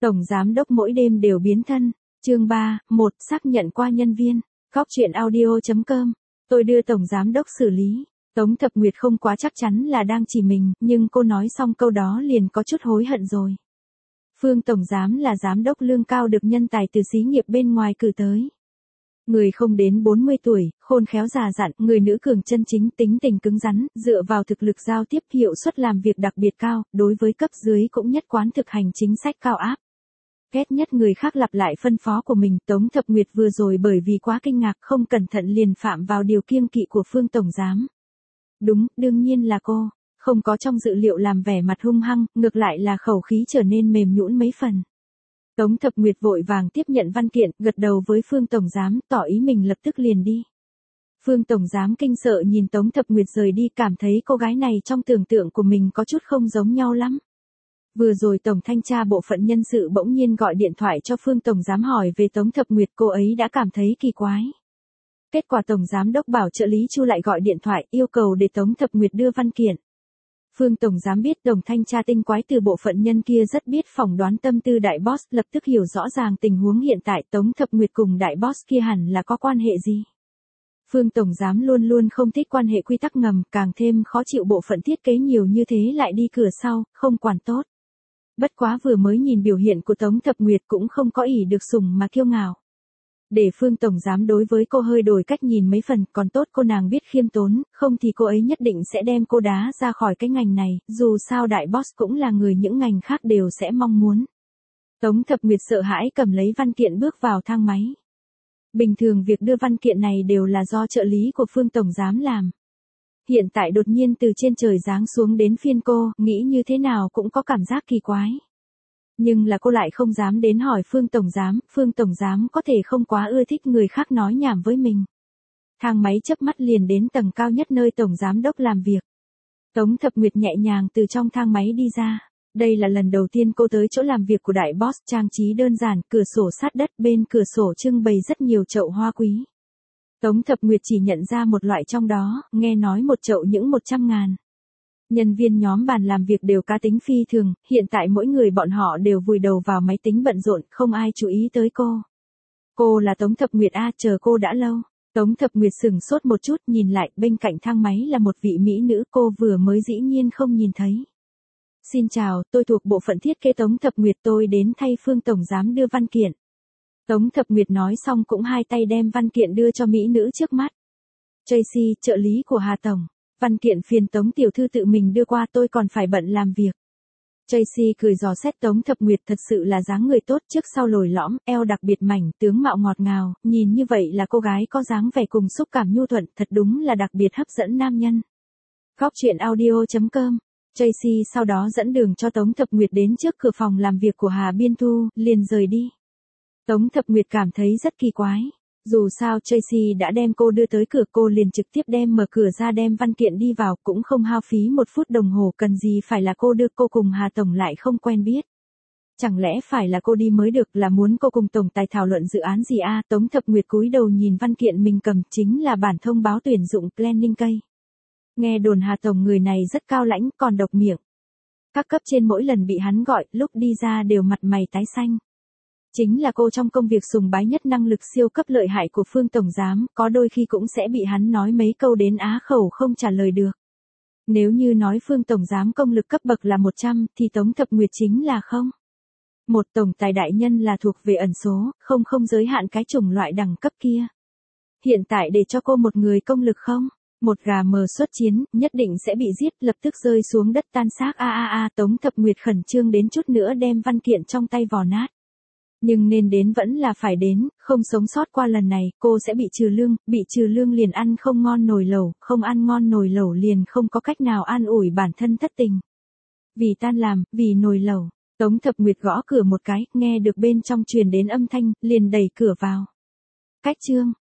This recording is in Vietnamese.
Tổng giám đốc mỗi đêm đều biến thân. Chương 3, 1 xác nhận qua nhân viên. Góc truyện audio.com. Tôi đưa tổng giám đốc xử lý. Tống Thập Nguyệt không quá chắc chắn là đang chỉ mình, nhưng cô nói xong câu đó liền có chút hối hận rồi. Phương tổng giám là giám đốc lương cao được nhân tài từ xí nghiệp bên ngoài cử tới. Người không đến 40 tuổi, khôn khéo già dặn, người nữ cường chân chính, tính tình cứng rắn, dựa vào thực lực giao tiếp, hiệu suất làm việc đặc biệt cao, đối với cấp dưới cũng nhất quán thực hành chính sách cao áp. Ghét nhất người khác lặp lại phân phó của mình. Tống Thập Nguyệt vừa rồi bởi vì quá kinh ngạc không cẩn thận liền phạm vào điều kiêng kỵ của Phương tổng giám. Đúng, đương nhiên là cô, không có trong dự liệu làm vẻ mặt hung hăng, ngược lại là khẩu khí trở nên mềm nhũn mấy phần. Tống Thập Nguyệt vội vàng tiếp nhận văn kiện, gật đầu với Phương tổng giám, tỏ ý mình lập tức liền đi. Phương tổng giám kinh sợ nhìn Tống Thập Nguyệt rời đi, cảm thấy cô gái này trong tưởng tượng của mình có chút không giống nhau lắm. Vừa rồi tổng thanh tra bộ phận nhân sự bỗng nhiên gọi điện thoại cho Phương tổng giám hỏi về Tống Thập Nguyệt, cô ấy đã cảm thấy kỳ quái. Kết quả tổng giám đốc bảo trợ lý Chu lại gọi điện thoại yêu cầu để Tống Thập Nguyệt đưa văn kiện. Phương tổng giám biết tổng thanh tra tinh quái từ bộ phận nhân kia rất biết phỏng đoán tâm tư đại boss, lập tức hiểu rõ ràng tình huống hiện tại Tống Thập Nguyệt cùng đại boss kia hẳn là có quan hệ gì. Phương tổng giám luôn luôn không thích quan hệ quy tắc ngầm, càng thêm khó chịu bộ phận thiết kế nhiều như thế lại đi cửa sau, không quản tốt. Bất quá vừa mới nhìn biểu hiện của Tống Thập Nguyệt cũng không có ỷ được sủng mà kiêu ngạo. Để Phương tổng giám đối với cô hơi đổi cách nhìn mấy phần, còn tốt cô nàng biết khiêm tốn, không thì cô ấy nhất định sẽ đem cô đá ra khỏi cái ngành này, dù sao đại boss cũng là người những ngành khác đều sẽ mong muốn. Tống Thập Nguyệt sợ hãi cầm lấy văn kiện bước vào thang máy. Bình thường việc đưa văn kiện này đều là do trợ lý của Phương tổng giám làm. Hiện tại đột nhiên từ trên trời giáng xuống đến phiên cô, nghĩ như thế nào cũng có cảm giác kỳ quái. Nhưng là cô lại không dám đến hỏi Phương tổng giám có thể không quá ưa thích người khác nói nhảm với mình. Thang máy chớp mắt liền đến tầng cao nhất nơi tổng giám đốc làm việc. Tống Thập Nguyệt nhẹ nhàng từ trong thang máy đi ra. Đây là lần đầu tiên cô tới chỗ làm việc của đại boss, trang trí đơn giản, cửa sổ sát đất, bên cửa sổ trưng bày rất nhiều chậu hoa quý. Tống Thập Nguyệt chỉ nhận ra một loại trong đó, nghe nói một chậu những 100.000. Nhân viên nhóm bàn làm việc đều cá tính phi thường, hiện tại mỗi người bọn họ đều vùi đầu vào máy tính bận rộn, không ai chú ý tới cô. Cô là Tống Thập Nguyệt à, chờ cô đã lâu. Tống Thập Nguyệt sửng sốt một chút, nhìn lại, bên cạnh thang máy là một vị mỹ nữ, cô vừa mới dĩ nhiên không nhìn thấy. Xin chào, tôi thuộc bộ phận thiết kế Tống Thập Nguyệt, tôi đến thay Phương tổng giám đưa văn kiện. Tống Thập Nguyệt nói xong cũng hai tay đem văn kiện đưa cho mỹ nữ trước mắt. Tracy, trợ lý của Hà tổng. Văn kiện phiền Tống tiểu thư tự mình đưa qua, tôi còn phải bận làm việc. Tracy cười dò xét Tống Thập Nguyệt, thật sự là dáng người tốt, trước sau lồi lõm, eo đặc biệt mảnh, tướng mạo ngọt ngào, nhìn như vậy là cô gái có dáng vẻ cùng xúc cảm nhu thuận, thật đúng là đặc biệt hấp dẫn nam nhân. Góc truyện audio.com. Tracy sau đó dẫn đường cho Tống Thập Nguyệt đến trước cửa phòng làm việc của Hà Biên Thu, liền rời đi. Tống Thập Nguyệt cảm thấy rất kỳ quái. Dù sao Tracy đã đem cô đưa tới cửa, cô liền trực tiếp đem mở cửa ra đem văn kiện đi vào, cũng không hao phí một phút đồng hồ, cần gì phải là cô đưa, cô cùng Hà tổng lại không quen biết. Chẳng lẽ phải là cô đi mới được, là muốn cô cùng tổng tài thảo luận dự án gì à? Tống Thập Nguyệt cúi đầu nhìn văn kiện mình cầm, chính là bản thông báo tuyển dụng planning case. Nghe đồn Hà tổng người này rất cao lãnh, còn độc miệng. Các cấp trên mỗi lần bị hắn gọi, lúc đi ra đều mặt mày tái xanh. Chính là cô trong công việc sùng bái nhất năng lực siêu cấp lợi hại của Phương tổng giám, có đôi khi cũng sẽ bị hắn nói mấy câu đến á khẩu không trả lời được. Nếu như nói Phương tổng giám công lực cấp bậc là 100, thì Tống Thập Nguyệt chính là không. Một tổng tài đại nhân là thuộc về ẩn số, không giới hạn cái chủng loại đẳng cấp kia. Hiện tại để cho cô một người công lực không, một gà mờ xuất chiến, nhất định sẽ bị giết, lập tức rơi xuống đất tan xác Tống Thập Nguyệt khẩn trương đến chút nữa đem văn kiện trong tay vò nát. Nhưng nên đến vẫn là phải đến, không sống sót qua lần này, cô sẽ bị trừ lương liền ăn không ngon nồi lẩu, không ăn ngon nồi lẩu liền không có cách nào an ủi bản thân thất tình. Vì tan làm, vì nồi lẩu, Tống Thập Nguyệt gõ cửa một cái, nghe được bên trong truyền đến âm thanh, liền đẩy cửa vào. Cách chương.